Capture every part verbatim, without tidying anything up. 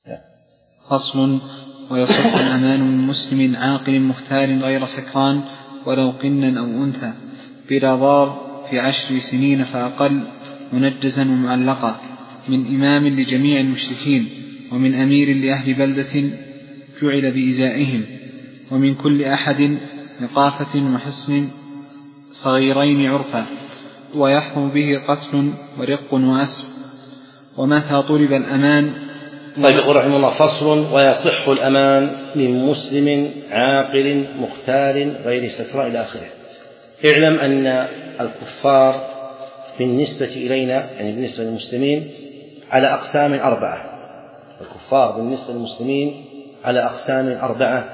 فصل. ويصح الأمان من مسلم عاقل مختار غير سكران ولو قنا أو أنثى بلا ضار في عشر سنين فأقل منجزا ومعلقا من إمام لجميع المشركين ومن أمير لأهل بلدة جعل بإزائهم ومن كل أحد نقافة وحصن صغيرين عرفا ويحرم به قتل ورق وأسر ومتى طلب الأمان. طيب يقول رحمه الله فصل. ويصح الأمان من مسلم عاقل مختار غير سكران إلى آخره. اعلم أن الكفار بالنسبة إلينا يعني بالنسبة للمسلمين على أقسام أربعة. الكفار بالنسبة للمسلمين على أقسام أربعة.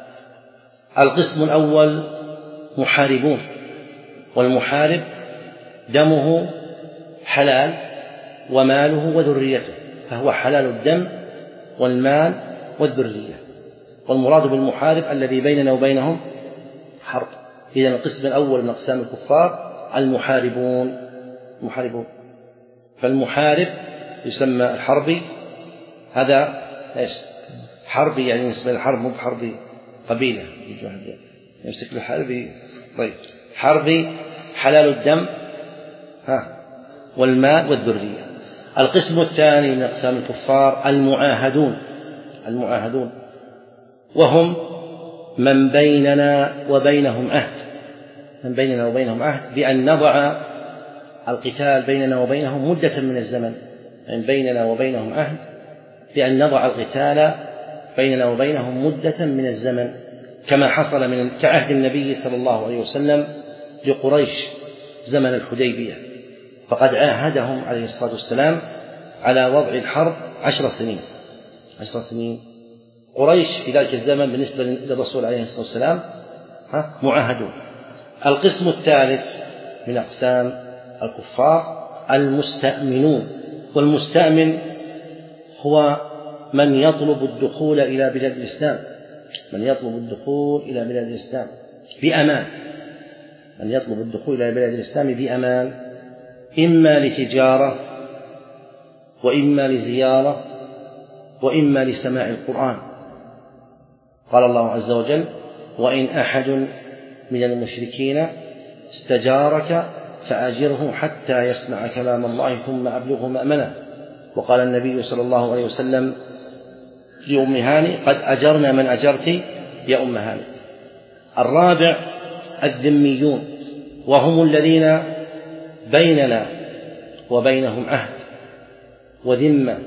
القسم الأول محاربون، والمحارب دمه حلال وماله وذريته، فهو حلال الدم والمال والذرية، والمراد بالمحارب الذي بيننا وبينهم حرب. إذن القسم الأول من أقسام الكفار المحاربون. محاربون فالمحارب يسمى الحربي، هذا إيش حربي يعني بالنسبة للحرب مو بحربي قبيلة يمسك الحربي. طيب حربي حلال الدم ها والمال والذرية. القسم الثاني من أقسام الكفار المعاهدون. المعاهدون وهم من بيننا وبينهم عهد، من بيننا وبينهم عهد بأن نضع القتال بيننا وبينهم مدة من الزمن. من بيننا وبينهم عهد بأن نضع القتال بيننا وبينهم مدة من الزمن، كما حصل من كعهد النبي صلى الله عليه وسلم لقريش زمن الحديبية، فقد عاهدهم عليه الصلاة والسلام على وضع الحرب عشر سنين. عشر سنين قريش في ذلك الزمن بالنسبة للرسول عليه الصلاة والسلام معاهدون. القسم الثالث من أقسام الكفار المستأمنون، والمستأمن هو من يطلب الدخول إلى بلاد الإسلام، من يطلب الدخول إلى بلاد الإسلام بأمان، من يطلب الدخول إلى بلاد الإسلام بأمان، إما لتجارة وإما لزيارة وإما لسماع القرآن. قال الله عز وجل: وإن أحد من المشركين استجارك فأجره حتى يسمع كلام الله ثم أبلغه مأمنه. وقال النبي صلى الله عليه وسلم لأم هاني: قد أجرنا من أجرت يا أم هاني. الرابع الذميون، وهم الذين بيننا وبينهم عهد وذمة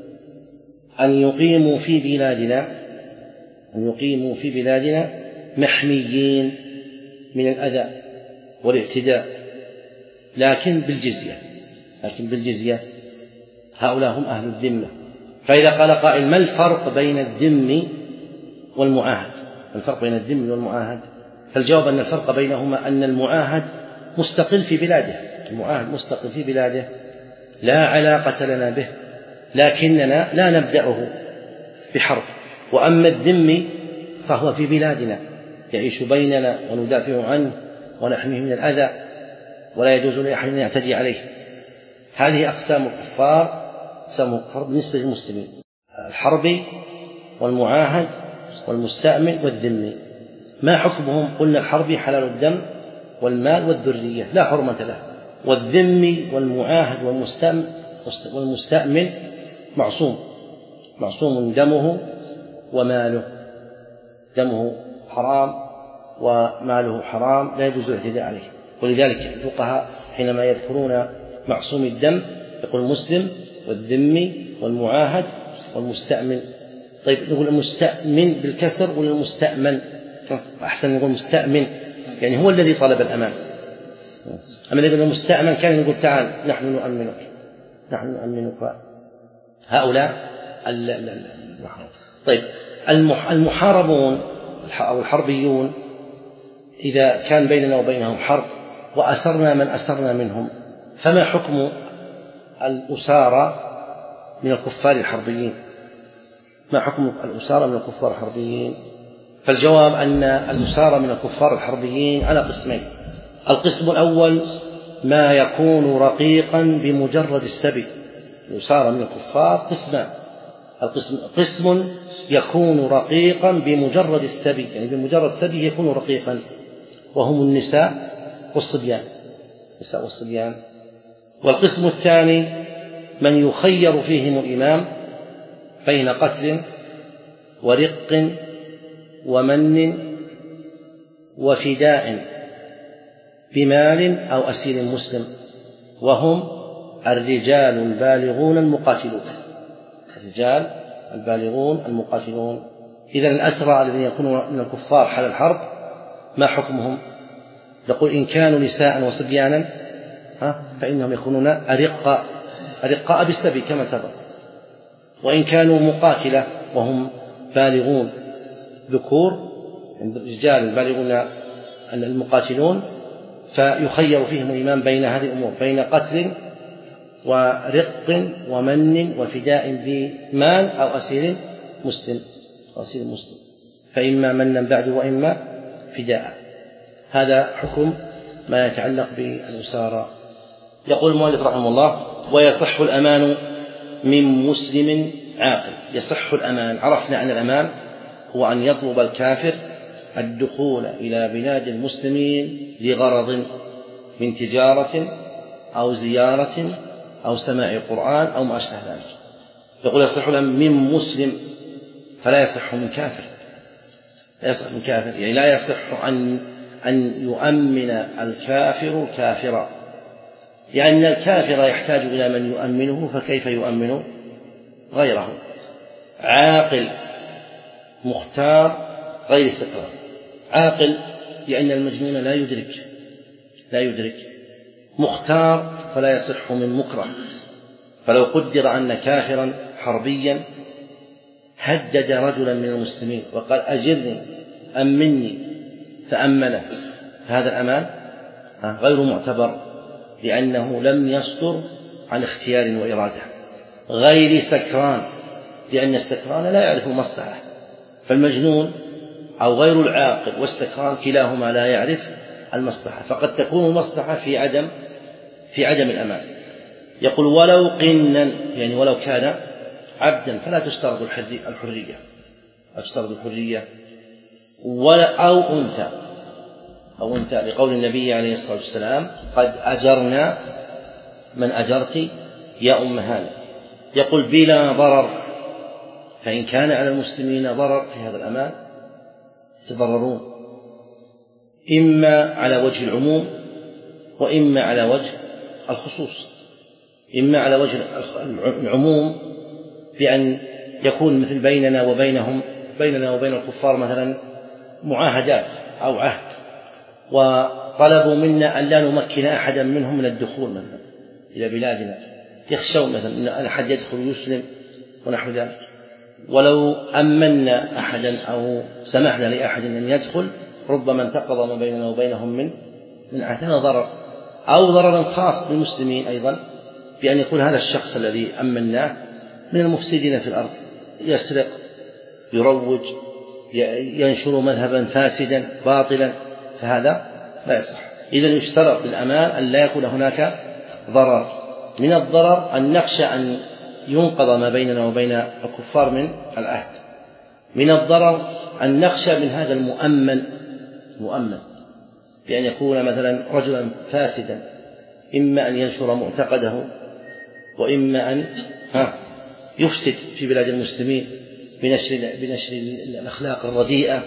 أن يقيموا في بلادنا أن يقيموا في بلادنا محميين من الأذى والاعتداء، لكن بالجزية لكن بالجزية هؤلاء هم أهل الذمة. فإذا قال قائل: ما الفرق بين الذم والمعاهد؟ الفرق بين الذم والمعاهد؟ فالجواب أن الفرق بينهما أن المعاهد مستقل في بلاده، المعاهد مستقل في بلاده لا علاقة لنا به، لكننا لا نبدأه بحرب. وأما الذم فهو في بلادنا يعيش بيننا وندافع عنه ونحميه من الأذى ولا يجوز لأحد أن يعتدي عليه. هذه أقسام الكفار، أقسام الكفار بالنسبة للمسلمين: الحربي والمعاهد والمستأمن والذمي. ما حكمهم؟ قلنا الحربي حلال الدم والمال والذرية لا حرمة له، والذمي والمعاهد والمستأمن والمستأمن معصوم معصوم دمه وماله، دمه حرام وماله حرام لا يجوز الاعتداء عليه. ولذلك الفقهاء حينما يذكرون معصوم الدم يقول المسلم والذمي والمعاهد والمستأمن. طيب نقول المستأمن بالكسر ولا المستأمن؟ أحسن نقول مستأمن، يعني هو الذي طلب الأمان. أما إذا قلنا المستأمن كان يقول: تعال نحن نؤمنك نحن نؤمنك. هؤلاء المحاربون. طيب المحاربون أو الحربيون إذا كان بيننا وبينهم حرب وأسرنا من أسرنا منهم، فما حكم الأسارة من الكفار الحربيين؟ ما حكم الأسارة من الكفار الحربيين؟ فالجواب أن الأسارة من الكفار الحربيين على قسمين. القسم الأول ما يكون رقيقا بمجرد السبي. الأسارة من الكفار قسمان: القسم قسم يكون رقيقا بمجرد السبي، يعني بمجرد سبي يكون رقيقا، وهم النساء والصبيان، النساء والصبيان. والقسم الثاني من يخير فيهم الإمام بين قتل ورق ومن وفداء بمال أو أسير مسلم، وهم الرجال البالغون المقاتلون، الرجال البالغون المقاتلون. إذن الأسرى الذين يكونون من الكفار حال الحرب ما حكمهم؟ نقول إن كانوا نساء وصبيانا فإنهم يكونون أرقاء أرقاء بالسبي كما سبق، وإن كانوا مقاتلة وهم بالغون ذكور رجال بالغون المقاتلون فيخير فيهم الإمام بين هذه الأمور، بين قتل ورق ومن وفداء بمال أو أسير مسلم أسير مسلم فإما منا بعد وإما فداء. هذا حكم ما يتعلق بالأسارى. يقول المؤلف رحمه الله: ويصح الأمان من مسلم عاقل. يصح الأمان، عرفنا أن الأمان هو أن يطلب الكافر الدخول إلى بلاد المسلمين لغرض من تجارة أو زيارة أو سماع قرآن أو ما أشبه ذلك. يقول يصح الأمن من مسلم، فلا يصح من كافر، لا يصح من كافر، يعني لا يصح أن أن يؤمن الكافر كافرا، لأن الكافر يحتاج إلى من يؤمنه، فكيف يؤمن غيره؟ عاقل مختار غير سكران. عاقل لأن المجنون لا يدرك لا يدرك مختار فلا يصح من مكره. فلو قدر أن كافرا حربيا هدد رجلا من المسلمين وقال أجرني أمني فأمنه، فهذا الأمان غير معتبر، لأنه لم يصدر عن اختيار وإرادة. غير سكران لأن السكران لا يعرف المصلحة، فالمجنون أو غير العاقل والسكران كلاهما لا يعرف المصلحة، فقد تكون المصلحة في عدم في عدم الأمان. يقول ولو قنا، يعني ولو كان عبدا فلا تشترط الحرية لا تشترط الحرية ولا أو أنثى أو أنثى لقول النبي عليه الصلاة والسلام: قد أجرنا من أجرت يا أم هانئ. يقول بلا ضرر، فإن كان على المسلمين ضرر في هذا الأمان يتضررون، إما على وجه العموم وإما على وجه الخصوص. إما على وجه العموم بأن يكون مثل بيننا وبينهم بيننا وبين الكفار مثلا معاهدات أو عهد، وطلبوا منا أن لا نمكن أحدا منهم من الدخول مثلا إلى بلادنا، يخشون مثلا أن أحد يدخل ويسلم ونحو ذلك. ولو أمنا أحدا أو سمحنا لأحد أن يدخل ربما انتقض ما بيننا وبينهم من من عهد. هذا ضرر، أو ضرر خاص بالمسلمين أيضا، بأن يكون هذا الشخص الذي أمناه من المفسدين في الأرض، يسرق، يروج، ينشر مذهبا فاسدا باطلا، فهذا لا يصح. إذن يشترط بالأمان أن لا يكون هناك ضرر. من الضرر أن نخشى أن ينقض ما بيننا وبين الكفار من العهد. من الضرر أن نخشى من هذا المؤمن مؤمن بأن يكون مثلا رجلا فاسدا، إما أن ينشر معتقده وإما أن يفسد في بلاد المسلمين بنشر بنشر الأخلاق الرديئة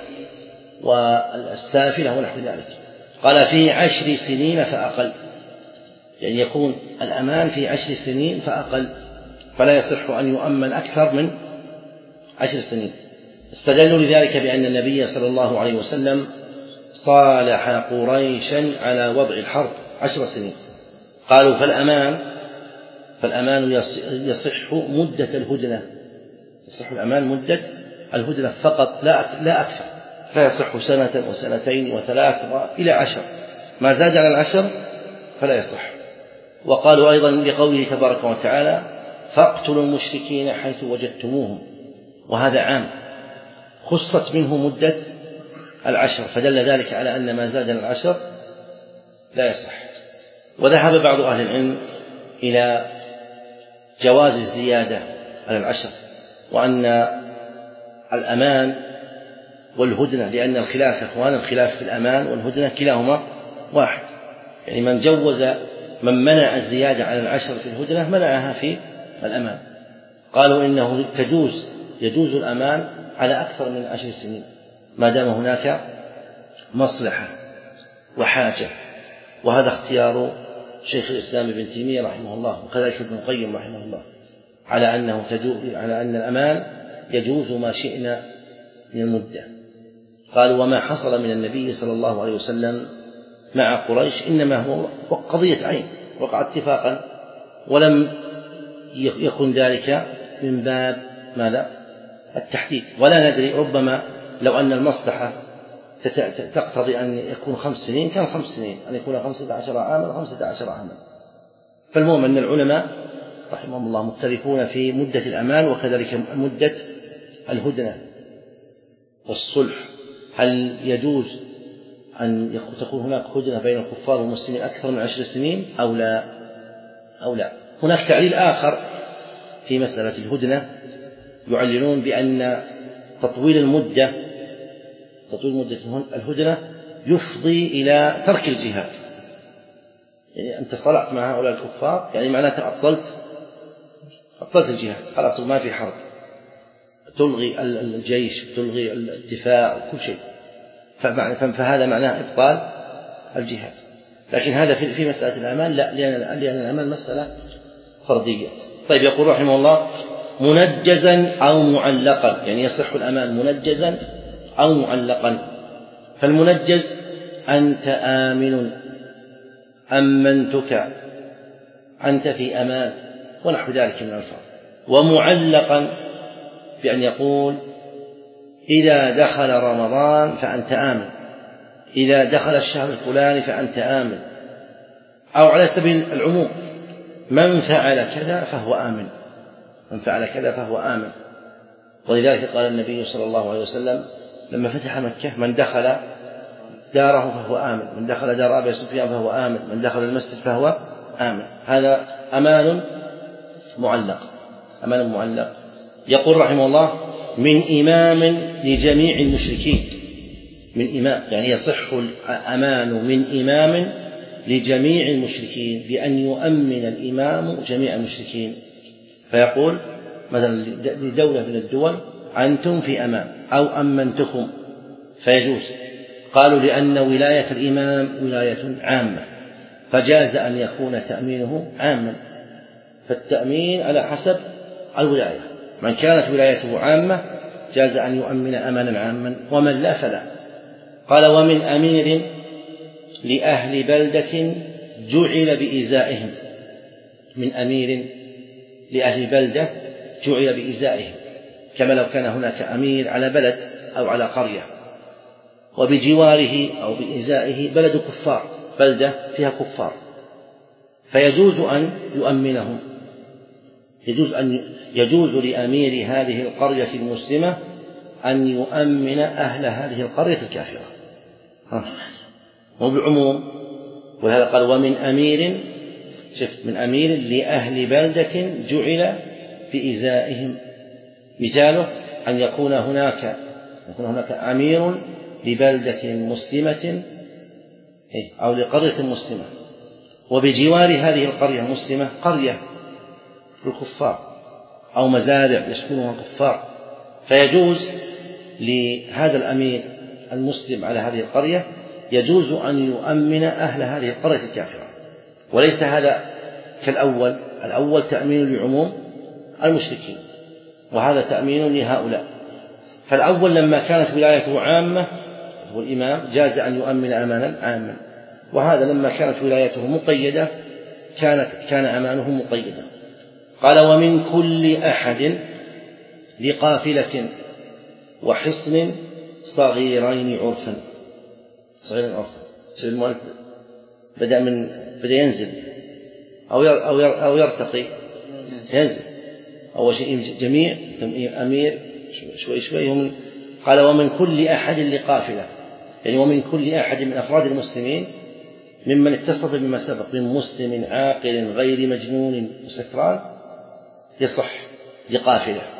والسافلة ونحو ذلك. قال في عشر سنين فأقل، يعني يكون الأمان في عشر سنين فأقل، فلا يصح أن يؤمن أكثر من عشر سنين. استدلوا لذلك بأن النبي صلى الله عليه وسلم صالح قريشا على وضع الحرب عشر سنين. قالوا فالأمان فالأمان يصح مدة الهدنة، يصح الأمان مدة الهدنة فقط لا لا أكثر، لا يصح سنة وسنتين وثلاث إلى عشر، ما زاد على العشر فلا يصح. وقالوا أيضا لقوله تبارك وتعالى: فاقتلوا المشركين حيث وجدتموهم، وهذا عام خصت منه مدة العشر، فدل ذلك على أن ما زاد على العشر لا يصح. وذهب بعض أهل العلم إلى جواز الزيادة على العشر، وأن الأمان والهدنة، لأن الخلاف يا إخوان الخلاف في الأمان والهدنة كلاهما واحد، يعني من جوز من منع الزيادة على العشر في الهدنة منعها في الأمان. قالوا إنه تجوز يجوز الأمان على أكثر من عشر سنين ما دام هناك مصلحة وحاجة، وهذا اختيار شيخ الإسلام ابن تيمية رحمه الله وكذلك ابن القيم رحمه الله على أنه تجوز على أن الأمان يجوز ما شئنا من المدة. قالوا وما حصل من النبي صلى الله عليه وسلم مع قريش إنما هو قضية عين وقع اتفاقا، ولم يكن ذلك من باب ماذا التحديد، ولا ندري ربما لو أن المصلحة تقتضي أن يكون خمس سنين كان خمس سنين، أن يكون خمسة عشر عاما خمسة عشر عاما. فالمهم أن العلماء رحمهم الله مختلفون في مدة الأمان وكذلك مدة الهدنة والصلح. هل يجوز أن تكون هناك هدنة بين الكفار والمسلمين أكثر من عشر سنين أو لا أو لا؟ هناك تعليل آخر في مسألة الهدنة، يعللون بأن تطويل المدة تطويل مدة الهدنة يفضي إلى ترك الجهاد. يعني أنت صلحت مع هؤلاء الكفار يعني معناته أبطلت أبطلت الجهاد، خلاص ما في حرب، تلغي الجيش تلغي الدفاع وكل شيء، فهذا معناه إبطال الجهاد. لكن هذا في مسألة الأمان لا، لأن الأمان مسألة فردية. طيب يقول رحمه الله منجزا أو معلقا، يعني يصح الأمان منجزا أو معلقا. فالمنجز أنت آمن أمنتك أنت في أمان ونحو ذلك من الألفاظ. ومعلقا بأن يقول إذا دخل رمضان فأنت آمن، إذا دخل الشهر الفلاني فأنت آمن، أو على سبيل العموم من فعل كذا فهو آمن، من فعل كذا فهو آمن. ولذلك قال النبي صلى الله عليه وسلم لما فتح مكة من دخل داره فهو آمن، من دخل دار أبي سفيان فهو آمن، من دخل المسجد فهو آمن. هذا أمان معلق، أمان معلق. يقول رحمه الله من إمام لجميع المشركين، من إمام يعني يصح الأمان من إمام لجميع المشركين بأن يؤمن الإمام جميع المشركين. فيقول مثلا لدولة من الدول أنتم في أمان أو أمنتكم فيجوز. قالوا لأن ولاية الإمام ولاية عامة فجاز أن يكون تأمينه عاما، فالتأمين على حسب الولاية، من كانت ولايته عامة جاز أن يؤمن أمانا عاما ومن لا فلا. قال ومن أمير لأهل بلدة جعل بإزائهم، من أمير لأهل بلدة جعل بإزائهم، كما لو كان هناك أمير على بلد أو على قرية وبجواره أو بإزائه بلد كفار، بلدة فيها كفار، فيجوز أن يؤمنهم، يجوز أن يجوز لأمير هذه القرية المسلمة أن يؤمن أهل هذه القرية الكافرة وبالعموم. وهذا قال ومن أمير، شفت من أمير لأهل بلدة جعل بإزائهم، مثاله أن يكون هناك يكون هناك أمير لبلدة مسلمة أو لقرية مسلمة وبجوار هذه القرية المسلمة قرية الكفار أو مزارع يسكنها الكفار، فيجوز لهذا الأمير المسلم على هذه القرية يجوز أن يؤمن أهل هذه القرية الكافرة. وليس هذا كالأول، الأول تأمين لعموم المشركين وهذا تأمين لهؤلاء. فالأول لما كانت ولايته عامة والإمام جاز أن يؤمن أمانا عاما، وهذا لما كانت ولايته مقيدة كانت كان أمانه مقيدا. قال ومن كل أحد لقافلة وحصن صغيرين عرفا، صغيرين عرفا المؤلف بدأ من بدأ ينزل أو أو أو يرتقي، ينزل أول شيء جميع أمير شوي شوي هم. قال ومن كل أحد لقافلة، يعني ومن كل أحد من أفراد المسلمين ممن اتصف بما سبق من مسلم عاقل غير مجنون وسكران يصح لقافلة.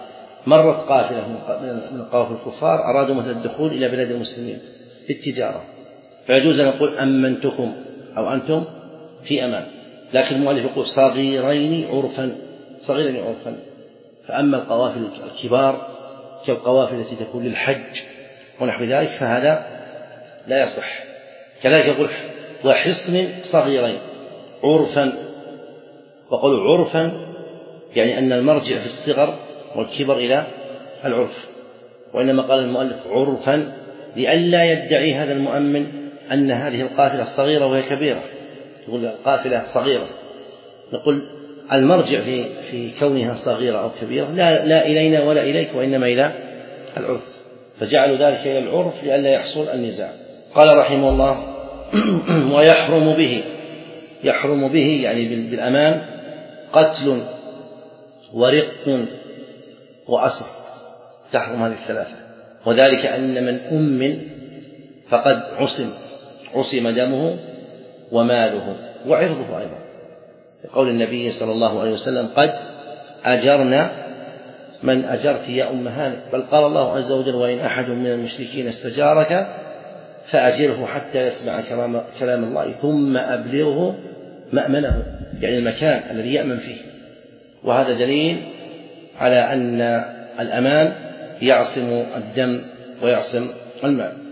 مرت قافلة من قوافل الكفار أرادوا مثل الدخول إلى بلاد المسلمين للتجارة، فيجوز أن نقول أمنتكم أو أنتم في أمان، لكن المؤلف يقول صغيرين عرفا، صغيرين عرفا. فأما القوافل الكبار كالقوافل التي تكون للحج ونحو ذلك فهذا لا يصح. كذلك يقول وحصن صغيرين عرفا، وقالوا عرفا يعني أن المرجع في الصغر والكبر إلى العرف، وإنما قال المؤلف عرفا لئلا يدعي هذا المؤمن أن هذه القافلة صغيرة وهي كبيرة، يقول القافلة صغيرة، نقول المرجع في في كونها صغيرة أو كبيرة لا لا إلينا ولا إليك، وإنما إلى العرف، فجعلوا ذلك إلى العرف لئلا يحصل النزاع. قال رحمه الله ويحرم به، يحرم به يعني بالأمان قتل ورق وأسر، تحرم هذه الثلاثة، وذلك أن من أم فقد عصم عصم دمه وماله وعرضه أيضا، لقول النبي صلى الله عليه وسلم قد أجرنا من أجرت يا أم هانئ، بل قال الله عز وجل وإن أحد من المشركين استجارك فأجره حتى يسمع كلام الله ثم أبلغه مأمنه، يعني المكان الذي يأمن فيه. وهذا دليل على أن الأمان يعصم الدم ويعصم المال.